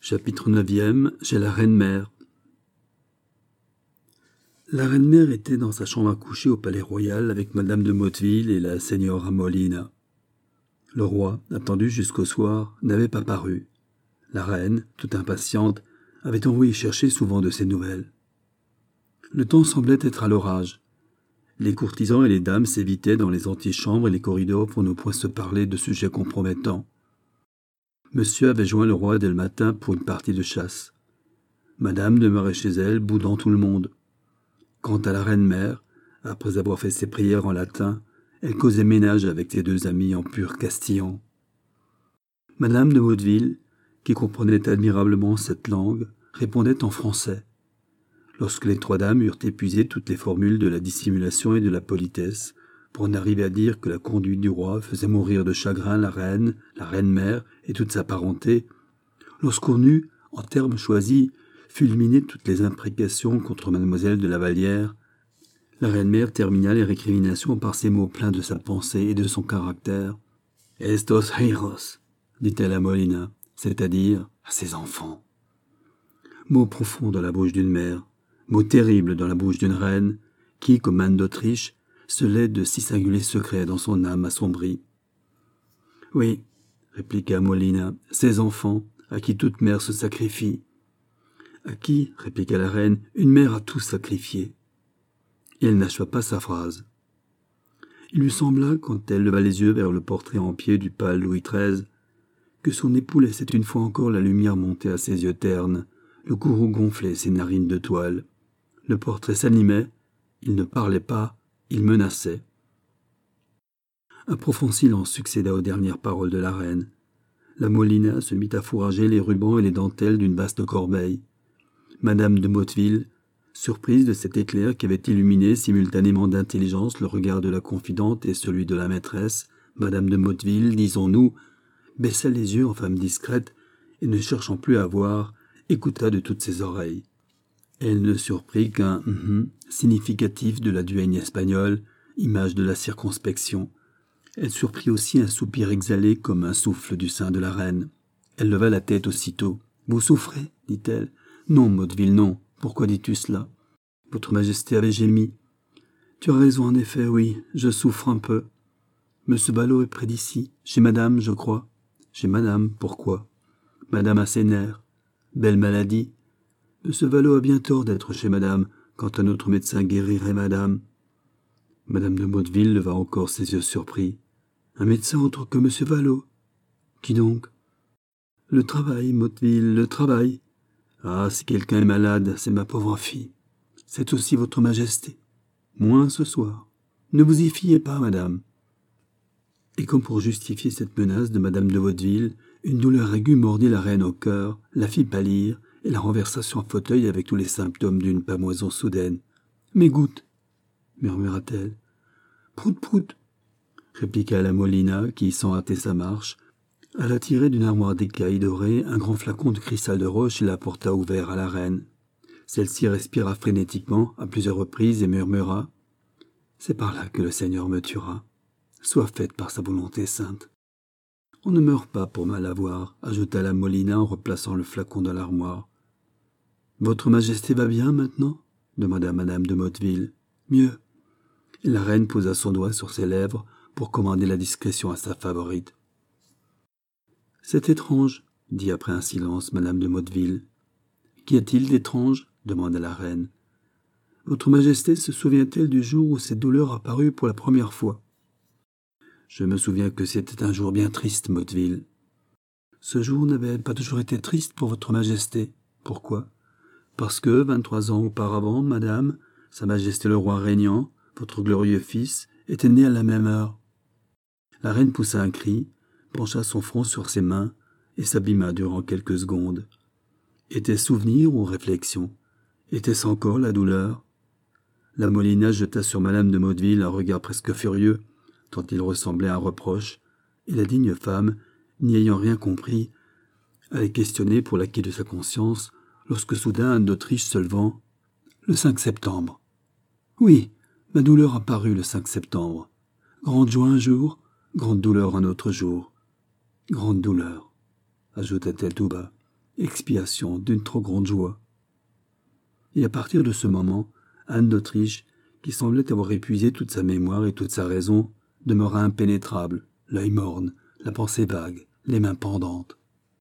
Chapitre 9e. Chez la reine-mère. La reine-mère était dans sa chambre à coucher au palais royal avec madame de Motteville et la señora Molina. Le roi, attendu jusqu'au soir, n'avait pas paru. La reine, toute impatiente, avait envoyé chercher souvent de ses nouvelles. Le temps semblait être à l'orage. Les courtisans et les dames s'évitaient dans les antichambres et les corridors pour ne point se parler de sujets compromettants. Monsieur avait joint le roi dès le matin pour une partie de chasse. Madame demeurait chez elle, boudant tout le monde. Quant à la reine-mère, après avoir fait ses prières en latin, elle causait ménage avec ses deux amis en pur castillan. Madame de Motteville, qui comprenait admirablement cette langue, répondait en français. Lorsque les trois dames eurent épuisé toutes les formules de la dissimulation et de la politesse, pour en arriver à dire que la conduite du roi faisait mourir de chagrin la reine-mère et toute sa parenté, lorsqu'on eut, en termes choisis, fulminé toutes les imprécations contre mademoiselle de la Vallière, la reine-mère termina les récriminations par ces mots pleins de sa pensée et de son caractère. « Estos hijos » dit-elle à Molina, c'est-à-dire à ses enfants. Mot profond dans la bouche d'une mère, mot terrible dans la bouche d'une reine, qui, comme Anne d'Autriche, scellait de si singuliers secrets dans son âme assombrie. « Oui, » répliqua Molina, « ses enfants, à qui toute mère se sacrifie. »« À qui, » répliqua la reine, « une mère a tout sacrifié. » Et elle n'acheva pas sa phrase. Il lui sembla, quand elle leva les yeux vers le portrait en pied du pâle Louis XIII, que son époux laissait une fois encore la lumière monter à ses yeux ternes, le courroux gonflait ses narines de toile. Le portrait s'animait, il ne parlait pas, il menaçait. Un profond silence succéda aux dernières paroles de la reine. La Molina se mit à fourrager les rubans et les dentelles d'une vaste corbeille. Madame de Motteville, surprise de cet éclair qui avait illuminé simultanément d'intelligence le regard de la confidente et celui de la maîtresse, Madame de Motteville, disons-nous, baissa les yeux en femme discrète et, ne cherchant plus à voir, écouta de toutes ses oreilles. Elle ne surprit qu'un « significatif de la duègne espagnole, image de la circonspection. Elle surprit aussi un soupir exhalé comme un souffle du sein de la reine. Elle leva la tête aussitôt. « Vous souffrez ?» dit-elle. « Non, Motteville, non. Pourquoi dis-tu cela ? Votre Majesté avait gémi. »« Tu as raison, en effet, oui, je souffre un peu. Monsieur Ballot est près d'ici, chez madame, je crois. »« Chez madame, pourquoi ? » ?»« Madame a ses nerfs. Belle maladie. Monsieur Ballot a bien tort d'être chez madame, quand un autre médecin guérirait madame. » Madame de Motteville leva encore ses yeux surpris. « Un médecin autre que monsieur Ballot ? Qui donc ? » ?»« Le travail, Motteville, le travail. Ah, si quelqu'un est malade, c'est ma pauvre fille. C'est aussi votre Majesté. Moins ce soir. Ne vous y fiez pas, madame. » Et comme pour justifier cette menace de madame de Motteville, une douleur aiguë mordit la reine au cœur, la fit pâlir, et la renversa sur un fauteuil avec tous les symptômes d'une pâmoison soudaine. « Mes gouttes » murmura-t-elle. « Prout, prout » répliqua la Molina, qui, sans hâter sa marche, alla tirer d'une armoire d'écailles dorées un grand flacon de cristal de roche et l'apporta ouvert à la reine. Celle-ci respira frénétiquement à plusieurs reprises et murmura « C'est par là que le Seigneur me tuera. Soit faite par sa volonté sainte. » « On ne meurt pas pour mal avoir, » ajouta la Molina en replaçant le flacon dans l'armoire. « Votre Majesté va bien maintenant » demanda madame de Motteville. « Mieux. » Et la reine posa son doigt sur ses lèvres pour commander la discrétion à sa favorite. « C'est étrange, » dit après un silence madame de Motteville. « Qu'y a-t-il d'étrange » demanda la reine. « Votre Majesté se souvient-elle du jour où cette douleur apparut pour la première fois ?»« Je me souviens que c'était un jour bien triste, Motteville. »« Ce jour n'avait pas toujours été triste pour votre Majesté. Pourquoi ? Parce que, 23 ans auparavant, madame, sa Majesté le roi régnant, votre glorieux fils, était né à la même heure. » La reine poussa un cri, pencha son front sur ses mains et s'abîma durant quelques secondes. Était-ce souvenir ou réflexion ? Était-ce encore la douleur ? La Molina jeta sur madame de Motteville un regard presque furieux, tant il ressemblait à un reproche, et la digne femme, n'y ayant rien compris, allait questionner pour l'acquit de sa conscience, lorsque soudain Anne d'Autriche se levant, « Le 5 septembre. »« Oui, ma douleur apparut le 5 septembre. Grande joie un jour, grande douleur un autre jour. Grande douleur, » ajouta-t-elle tout bas. expiation d'une trop grande joie. Et à partir de ce moment, Anne d'Autriche, qui semblait avoir épuisé toute sa mémoire et toute sa raison, demeura impénétrable, l'œil morne, la pensée vague, les mains pendantes.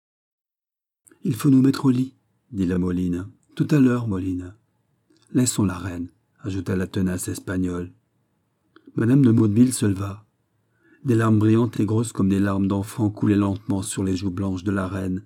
« Il faut nous mettre au lit, » dit la Molina. « Tout à l'heure, Molina. »« Laissons la reine, » ajouta la tenace espagnole. Madame de Motteville se leva. Des larmes brillantes et grosses comme des larmes d'enfant coulaient lentement sur les joues blanches de la reine.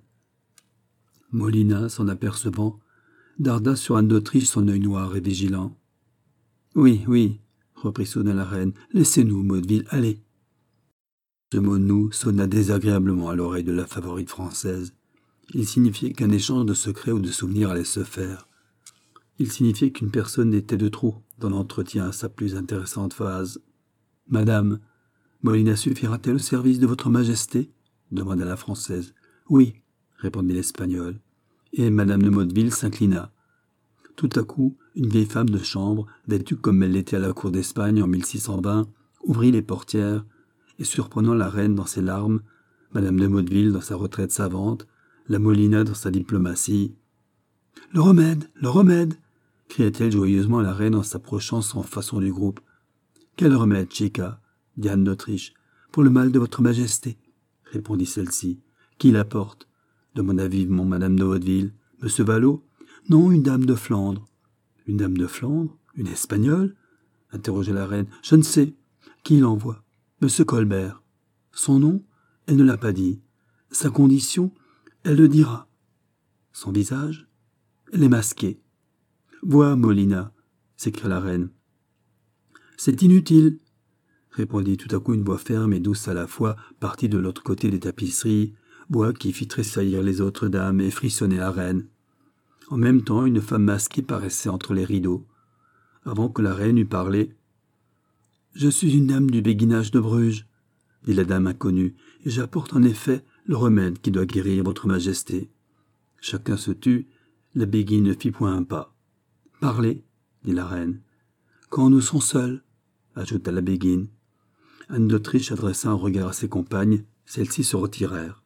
Molina, s'en apercevant, darda sur Anne d'Autriche son œil noir et vigilant. « Oui, oui, » reprit soudain la reine, « laissez-nous, Motteville, allez. » Ce mot « nous » sonna désagréablement à l'oreille de la favorite française. Il signifiait qu'un échange de secrets ou de souvenirs allait se faire. Il signifiait qu'une personne était de trop dans l'entretien à sa plus intéressante phase. « Madame, Molina suffira-t-elle au service de votre majesté ?» demanda la française. « Oui, » répondit l'espagnol. Et Madame de Motteville s'inclina. Tout à coup, une vieille femme de chambre, vêtue comme elle l'était à la cour d'Espagne en 1620, ouvrit les portières, et surprenant la reine dans ses larmes, Madame de Motteville dans sa retraite savante, la Molina dans sa diplomatie. « Le remède, le remède !» cria-t-elle joyeusement à la reine en s'approchant sans façon du groupe. « Quel remède, chica ?» dit Anne d'Autriche. « Pour le mal de votre majesté, » répondit celle-ci. « Qui l'apporte ?» demanda vivement Madame de Motteville. « Monsieur Vallaud ?»« Non, une dame de Flandre. »« Une dame de Flandre ? Une Espagnole ?» interrogea la reine. « Je ne sais. Qui l'envoie ? Monsieur Colbert. Son nom ? Elle ne l'a pas dit. Sa condition ? Elle le dira. Son visage ? Elle est masquée. »« Vois, Molina, » s'écria la reine. « C'est inutile, » répondit tout à coup une voix ferme et douce à la fois, partie de l'autre côté des tapisseries, voix qui fit tressaillir les autres dames et frissonner la reine. En même temps, une femme masquée paraissait entre les rideaux. Avant que la reine eût parlé, « Je suis une dame du béguinage de Bruges, » dit la dame inconnue, « et j'apporte en effet le remède qui doit guérir votre majesté. » Chacun se tut, la Béguine ne fit point un pas. « Parlez, » dit la reine. « Quand nous sommes seuls, » ajouta la Béguine. Anne d'Autriche adressa un regard à ses compagnes, celles-ci se retirèrent.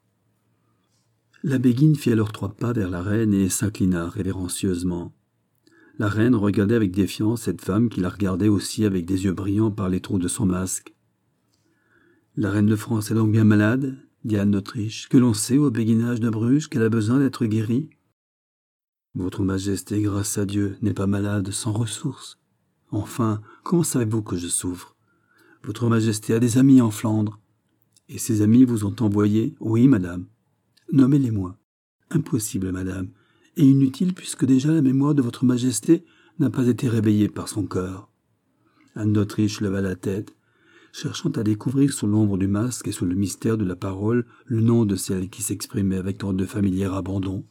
La Béguine fit alors 3 pas vers la reine et s'inclina révérencieusement. La reine regardait avec défiance cette femme qui la regardait aussi avec des yeux brillants par les trous de son masque. « La reine de France est donc bien malade ?» dit Anne d'Autriche. « Que l'on sait au béguinage de Bruges qu'elle a besoin d'être guérie ?»« Votre majesté, grâce à Dieu, n'est pas malade, sans ressources. Enfin, comment savez-vous que je souffre ? Votre majesté a des amis en Flandre. Et ces amis vous ont envoyé ? Oui, madame. Nommez-les-moi. Impossible, madame, et inutile puisque déjà la mémoire de votre majesté n'a pas été réveillée par son cœur. » Anne d'Autriche leva la tête, cherchant à découvrir sous l'ombre du masque et sous le mystère de la parole le nom de celle qui s'exprimait avec tant de familier abandon.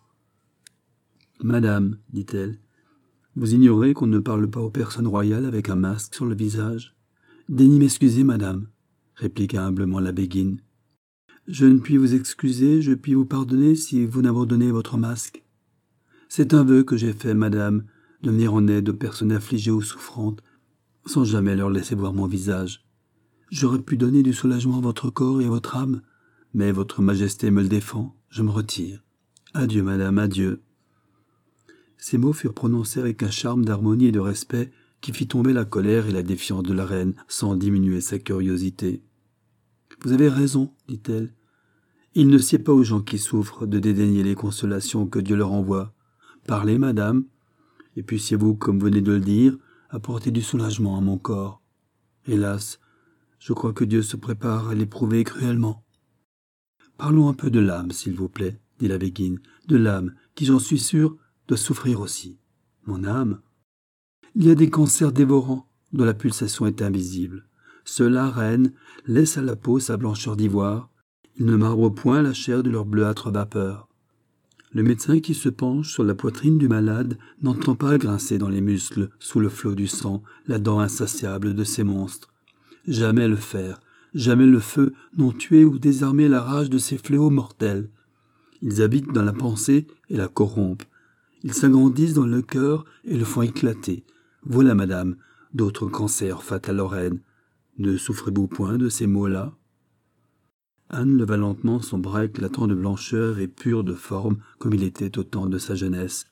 « Madame, dit-elle, vous ignorez qu'on ne parle pas aux personnes royales avec un masque sur le visage ? Daignez m'excuser, madame, répliqua humblement la Béguine. Je ne puis vous excuser, je puis vous pardonner si vous n'abandonnez votre masque. C'est un vœu que j'ai fait, madame, de venir en aide aux personnes affligées ou souffrantes, sans jamais leur laisser voir mon visage. J'aurais pu donner du soulagement à votre corps et à votre âme, mais votre majesté me le défend, je me retire. Adieu, madame, adieu. » Ces mots furent prononcés avec un charme d'harmonie et de respect qui fit tomber la colère et la défiance de la reine sans diminuer sa curiosité. « Vous avez raison, dit-elle. Il ne sied pas aux gens qui souffrent de dédaigner les consolations que Dieu leur envoie. Parlez, madame, et puissiez-vous, comme vous venez de le dire, apporter du soulagement à mon corps. Hélas, je crois que Dieu se prépare à l'éprouver cruellement. »« Parlons un peu de l'âme, s'il vous plaît, » dit la Béguine, « de l'âme, qui, j'en suis sûr, doit souffrir aussi. Mon âme ? Il y a des cancers dévorants, dont la pulsation est invisible. Ceux-là, reine, laissent à la peau sa blancheur d'ivoire. Ils ne marbrent point la chair de leur bleuâtre vapeur. Le médecin qui se penche sur la poitrine du malade n'entend pas grincer dans les muscles, sous le flot du sang, la dent insatiable de ces monstres. Jamais le fer, jamais le feu n'ont tué ou désarmé la rage de ces fléaux mortels. Ils habitent dans la pensée et la corrompent. Ils s'agrandissent dans le cœur et le font éclater. Voilà, madame, d'autres cancers fatals aux reines. Ne souffrez-vous point de ces maux-là ? Anne leva lentement son bras éclatant de blancheur et pur de forme comme il était au temps de sa jeunesse.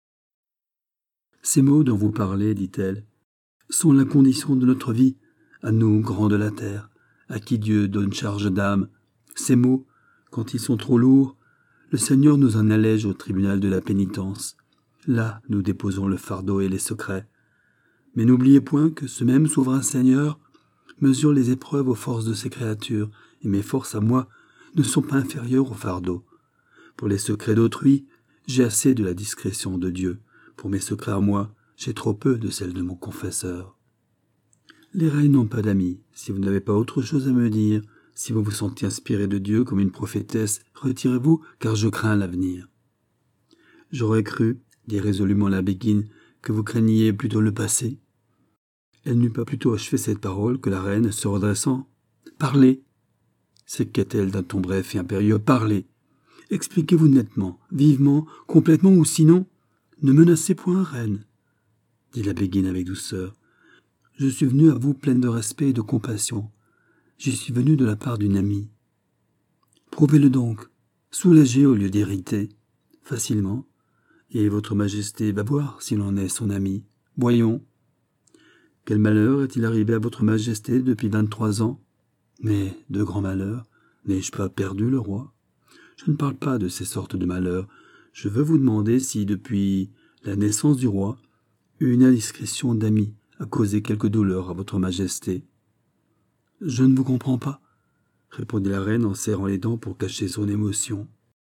« Ces mots dont vous parlez, dit-elle, sont la condition de notre vie, à nous, grands de la terre, à qui Dieu donne charge d'âme. Ces mots, quand ils sont trop lourds, le Seigneur nous en allège au tribunal de la pénitence. Là, nous déposons le fardeau et les secrets. Mais n'oubliez point que ce même souverain Seigneur mesure les épreuves aux forces de ses créatures, et mes forces à moi ne sont pas inférieures au fardeau. Pour les secrets d'autrui, j'ai assez de la discrétion de Dieu. Pour mes secrets à moi, j'ai trop peu de celle de mon confesseur. Les reines n'ont pas d'amis. Si vous n'avez pas autre chose à me dire, si vous vous sentez inspiré de Dieu comme une prophétesse, retirez-vous, car je crains l'avenir. J'aurais cru, dit résolument la Béguine, que vous craigniez plutôt le passé. Elle n'eut pas plutôt achevé cette parole que la reine, se redressant, « Parlez !» s'écria-t-elle d'un ton bref et impérieux, « Parlez ! Expliquez-vous nettement, vivement, complètement, ou sinon, ne menacez point, reine !» dit la Béguine avec douceur. « Je suis venue à vous pleine de respect et de compassion. J'y suis venue de la part d'une amie. Prouvez-le donc, soulagez au lieu d'irriter, facilement, et votre majesté va voir s'il en est son ami. Voyons. Quel malheur est-il arrivé à votre majesté depuis 23 ans? Mais de grands malheurs, n'ai-je pas perdu le roi? Je ne parle pas de ces sortes de malheurs. Je veux vous demander si, depuis la naissance du roi, une indiscrétion d'amis a causé quelque douleur à votre majesté. Je ne vous comprends pas, répondit la reine en serrant les dents pour cacher son émotion.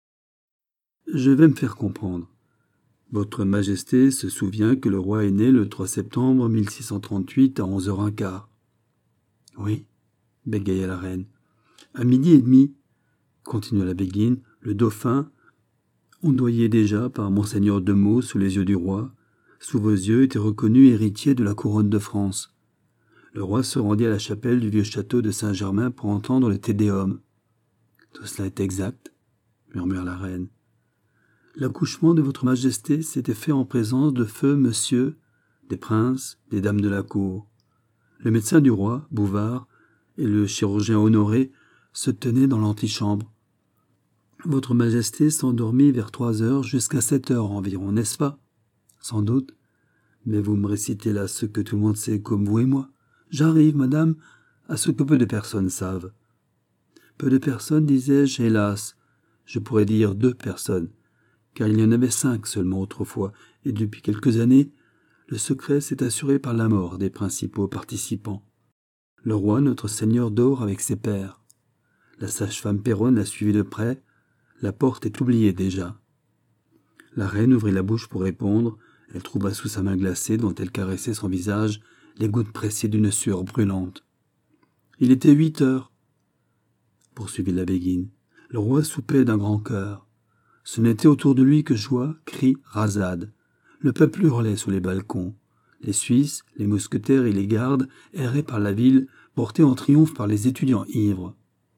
Je vais me faire comprendre. Votre majesté se souvient que le roi est né le 3 septembre 1638 à 11h15. Oui, bégaya la reine. À 12h30, continua la Béguine, le dauphin, ondoyé déjà par monseigneur de Meaux sous les yeux du roi, sous vos yeux était reconnu héritier de la couronne de France. Le roi se rendit à la chapelle du vieux château de Saint-Germain pour entendre le Te Deum. Tout cela est exact, murmura la reine. L'accouchement de votre majesté s'était fait en présence de feu monsieur, des princes, des dames de la cour. Le médecin du roi, Bouvard, et le chirurgien Honoré se tenaient dans l'antichambre. Votre majesté s'endormit vers 3h jusqu'à 7h environ, n'est-ce pas? Sans doute. Mais vous me récitez là ce que tout le monde sait comme vous et moi. J'arrive, madame, à ce que peu de personnes savent. Peu de personnes, disais-je, hélas. Je pourrais dire 2 personnes, car il y en avait 5 seulement autrefois, et depuis quelques années, le secret s'est assuré par la mort des principaux participants. Le roi, notre seigneur, dort avec ses pairs. La sage-femme Péronne l'a suivi de près. La porte est oubliée déjà. La reine ouvrit la bouche pour répondre. Elle trouva sous sa main glacée, dont elle caressait son visage, les gouttes pressées d'une sueur brûlante. Il était 8h, poursuivit la Béguine. Le roi soupait d'un grand cœur. Ce n'était autour de lui que joie, cris, rasades. Le peuple hurlait sous les balcons. Les Suisses, les mousquetaires et les gardes erraient par la ville, portés en triomphe par les étudiants ivres.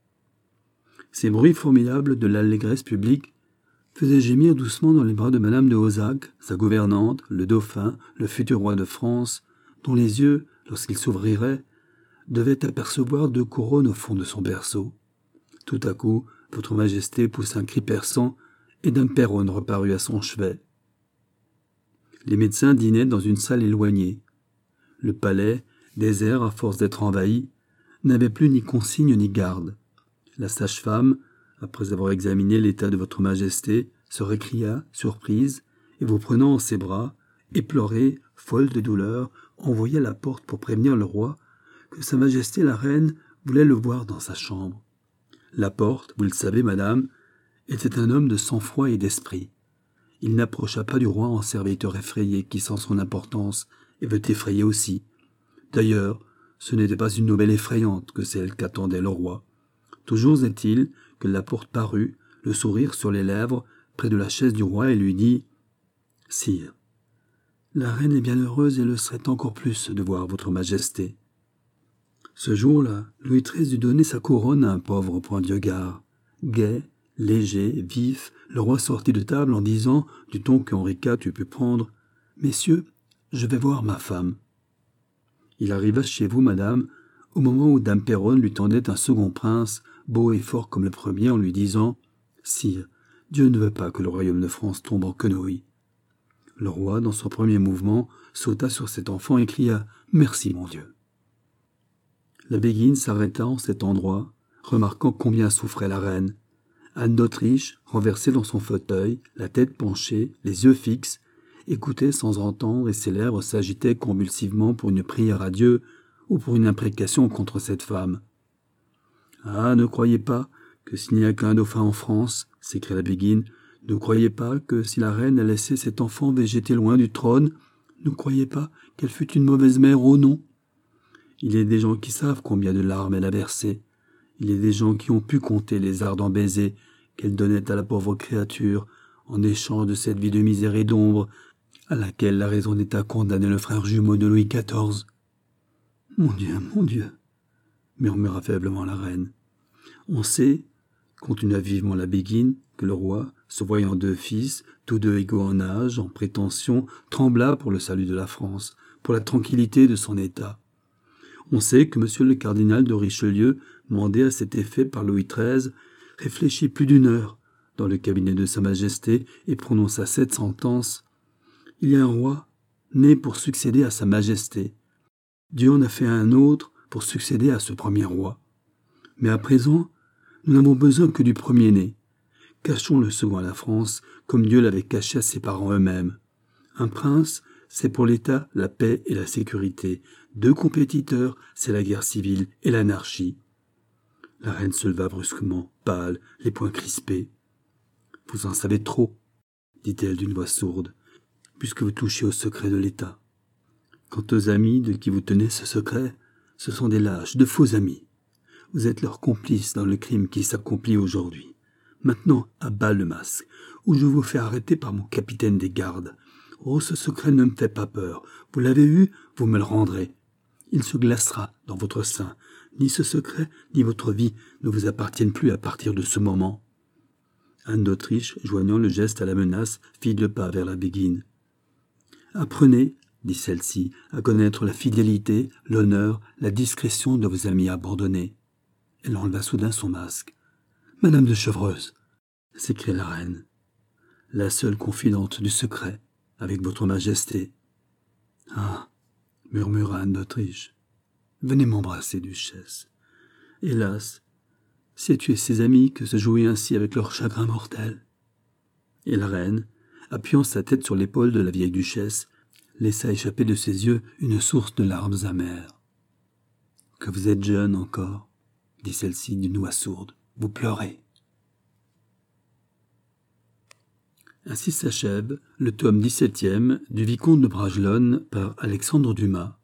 Ces bruits formidables de l'allégresse publique faisaient gémir doucement dans les bras de Madame de Hausac, sa gouvernante, le dauphin, le futur roi de France, dont les yeux, lorsqu'ils s'ouvriraient, devaient apercevoir 2 couronnes au fond de son berceau. Tout à coup, votre majesté poussa un cri perçant, et Dame Péronne reparut à son chevet. Les médecins dînaient dans une salle éloignée. Le palais, désert à force d'être envahi, n'avait plus ni consigne ni garde. La sage-femme, après avoir examiné l'état de votre majesté, se récria, surprise, et vous prenant en ses bras, éplorée, folle de douleur, envoya à la porte pour prévenir le roi que sa majesté la reine voulait le voir dans sa chambre. La porte, vous le savez, madame, était un homme de sang-froid et d'esprit. Il n'approcha pas du roi en serviteur effrayé qui sent son importance et veut effrayer aussi. D'ailleurs, ce n'était pas une nouvelle effrayante que celle qu'attendait le roi. Toujours est-il que la porte parut, le sourire sur les lèvres, près de la chaise du roi et lui dit « Sire, la reine est bien heureuse et le serait encore plus de voir votre majesté. » Ce jour-là, Louis XIII dut donner sa couronne à un pauvre point Dieu-Gard. Gai, léger, vif, le roi sortit de table en disant, du ton que Henri IV eût pu prendre, « Messieurs, je vais voir ma femme. » Il arriva chez vous, madame, au moment où Dame Péronne lui tendait un second prince, beau et fort comme le premier, en lui disant « Sire, Dieu ne veut pas que le royaume de France tombe en quenouille. » Le roi, dans son premier mouvement, sauta sur cet enfant et cria « Merci, mon Dieu !» La Béguine s'arrêta en cet endroit, remarquant combien souffrait la reine. Anne d'Autriche, renversée dans son fauteuil, la tête penchée, les yeux fixes, écoutait sans entendre et ses lèvres s'agitaient convulsivement pour une prière à Dieu ou pour une imprécation contre cette femme. « Ah, ne croyez pas que s'il n'y a qu'un dauphin en France, s'écria la Béguine, ne croyez pas que si la reine a laissé cet enfant végéter loin du trône, ne croyez pas qu'elle fut une mauvaise mère, oh non. Il y a des gens qui savent combien de larmes elle a versées. Il y a des gens qui ont pu compter les ardents baisers qu'elle donnait à la pauvre créature en échange de cette vie de misère et d'ombre à laquelle la raison d'État condamnait le frère jumeau de Louis XIV. « Mon Dieu !» murmura faiblement la reine. « On sait, continua vivement la Béguine, que le roi, se voyant deux fils, tous deux égaux en âge, en prétention, trembla pour le salut de la France, pour la tranquillité de son État. On sait que M. le cardinal de Richelieu, mandé à cet effet par Louis XIII, réfléchit plus d'1 heure dans le cabinet de Sa Majesté et prononça cette sentence. Il y a un roi né pour succéder à Sa Majesté. Dieu en a fait un autre pour succéder à ce premier roi. Mais à présent, nous n'avons besoin que du premier-né. Cachons le second à la France, comme Dieu l'avait caché à ses parents eux-mêmes. Un prince, c'est pour l'État la paix et la sécurité. 2 compétiteurs, c'est la guerre civile et l'anarchie. La reine se leva brusquement, pâle, les poings crispés. « Vous en savez trop, » dit-elle d'une voix sourde, « puisque vous touchez au secret de l'État. Quant aux amis de qui vous tenez ce secret, ce sont des lâches, de faux amis. Vous êtes leurs complices dans le crime qui s'accomplit aujourd'hui. Maintenant, à bas le masque, ou je vous fais arrêter par mon capitaine des gardes. Oh, ce secret ne me fait pas peur. Vous l'avez eu, vous me le rendrez. Il se glacera dans votre sein. Ni ce secret, ni votre vie ne vous appartiennent plus à partir de ce moment. » Anne d'Autriche, joignant le geste à la menace, fit 2 pas vers la Béguine. « Apprenez, dit celle-ci, à connaître la fidélité, l'honneur, la discrétion de vos amis abandonnés. » Elle enleva soudain son masque. « Madame de Chevreuse, s'écria la reine, la seule confidente du secret, avec votre majesté. »« Ah, murmura Anne d'Autriche, venez m'embrasser, duchesse. Hélas, c'est tuer ses amis que se jouer ainsi avec leur chagrin mortel. » Et la reine, appuyant sa tête sur l'épaule de la vieille duchesse, laissa échapper de ses yeux une source de larmes amères. « Que vous êtes jeune encore, » dit celle-ci d'une voix sourde, « vous pleurez. » Ainsi s'achève le tome 17e du Vicomte de Bragelonne par Alexandre Dumas,